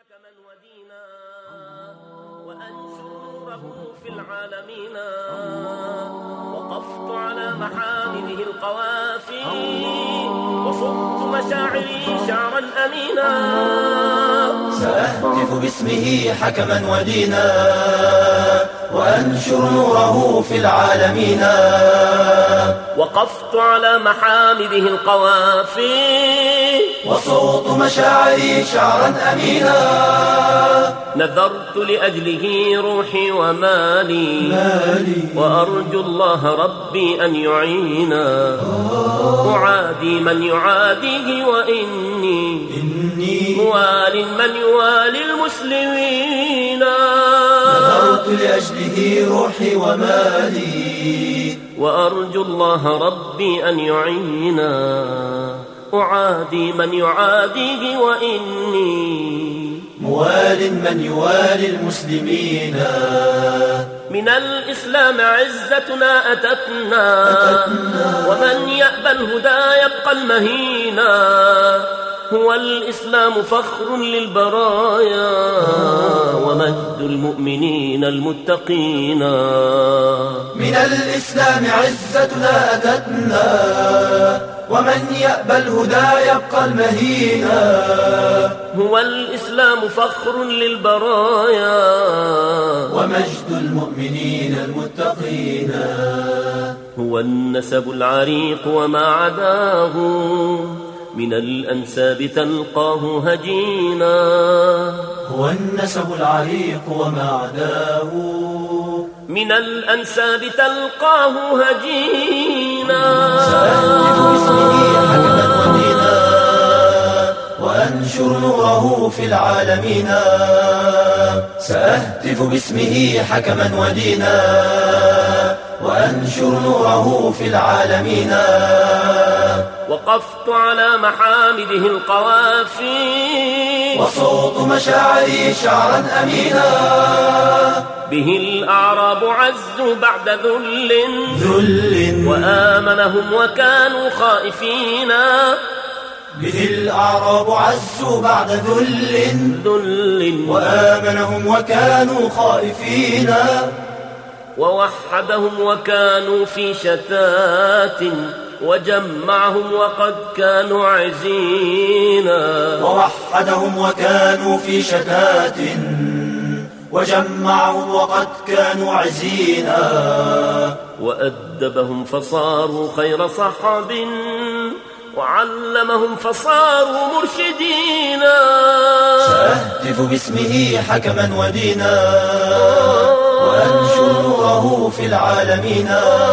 حكما ودينا وأنشر نوره في العالمين وقفت على محامده القوافي وصبت مشاعري شعرا أمينا سأهتف باسمه حكما ودينا وأنشر نوره في العالمين وقفت على محامده القوافي وصوت مشاعري شعرا أمينا نذرت لأجله روحي ومالي وأرجو الله ربي أن يعينا أعادي من يعاديه وإني موال من يوالي المسلمين نذرت لأجله روحي ومالي وأرجو الله ربي أن يعينا أعادي من يعاديه وإني موال من يوالي المسلمين من الإسلام عزتنا أتتنا ومن يأبى الهدى يبقى المهينا هو الإسلام فخر للبرايا ومجد المؤمنين المتقين من الإسلام عزتنا أتتنا ومن يأبى الهدى يبقى المهينا هو الإسلام فخر للبرايا ومجد المؤمنين المتقين هو النسب العريق وما عداه من الأنساب تلقاه هجينا هو النسب العريق وما عداه من الأنساب تلقاه هجينا سأهتف باسمه حكما ودينا وأنشر نوره في العالمين سأهتف باسمه حكما ودينا وأنشر نوره في العالمين وقفت على محامده القوافي وصوت مشاعري شعرا أمينا به الأعراب عزوا بعد ذل وآمنهم وكانوا خائفين به الأعراب عزوا بعد ذل وآمنهم وكانوا خائفين ووحدهم وكانوا في شتات وجمعهم وقد كانوا عزينا ووحدهم وكانوا في شتات وجمعهم وقد كانوا عزينا وأدبهم فصاروا خير صحب وعلمهم فصاروا مرشدينا سأهتف باسمه حكما ودينا وأنشر نوره في العالمين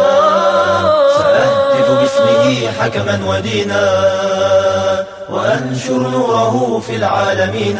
سأهتف باسمه حكما ودينا وأنشر نوره في العالمين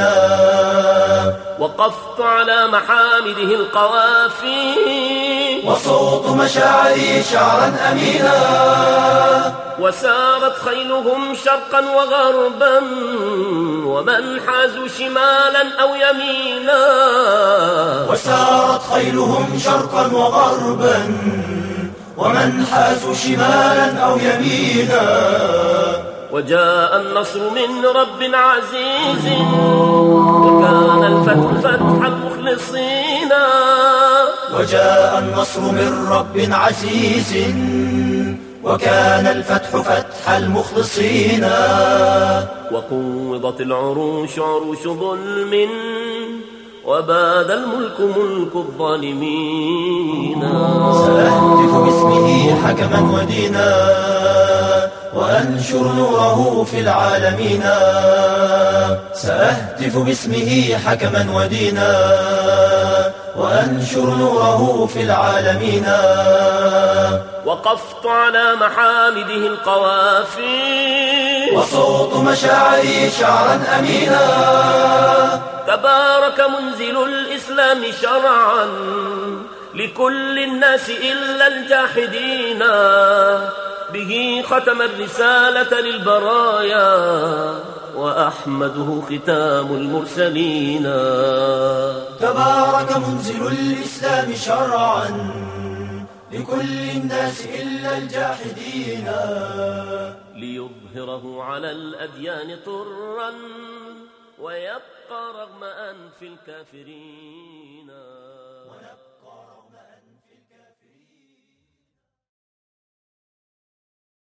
وقفت على محامده القوافي وصوت مشاعري شعرا أمينا وسارت خيلهم شرقا وغربا ومن حازوا شمالا أو يمينا وسارت خيلهم شرقا وغربا ومن حازوا شمالا أو يمينا وجاء النصر من رب عزيز وكان الفتح فتح المخلصين وجاء النصر من رب عزيز وكان الفتح فتح المخلصين وقوضت العروش عروش ظلم وباد الملك ملك الظالمين سأهتف باسمه حكما ودينا وأنشر نوره في العالمين سأهتف باسمه حكما ودينا وأنشر نوره في العالمين وقفت على محامده القوافي وصوت مشاعري شعرا أمينا تبارك منزل الإسلام شرعا لكل الناس إلا الجاحدين به ختم الرسالة للبرايا وأحمده ختام المرسلين تبارك منزل الإسلام شرعا لكل الناس إلا الجاحدين ليظهره على الأديان طرا ويبقى رغم أنف الكافرين.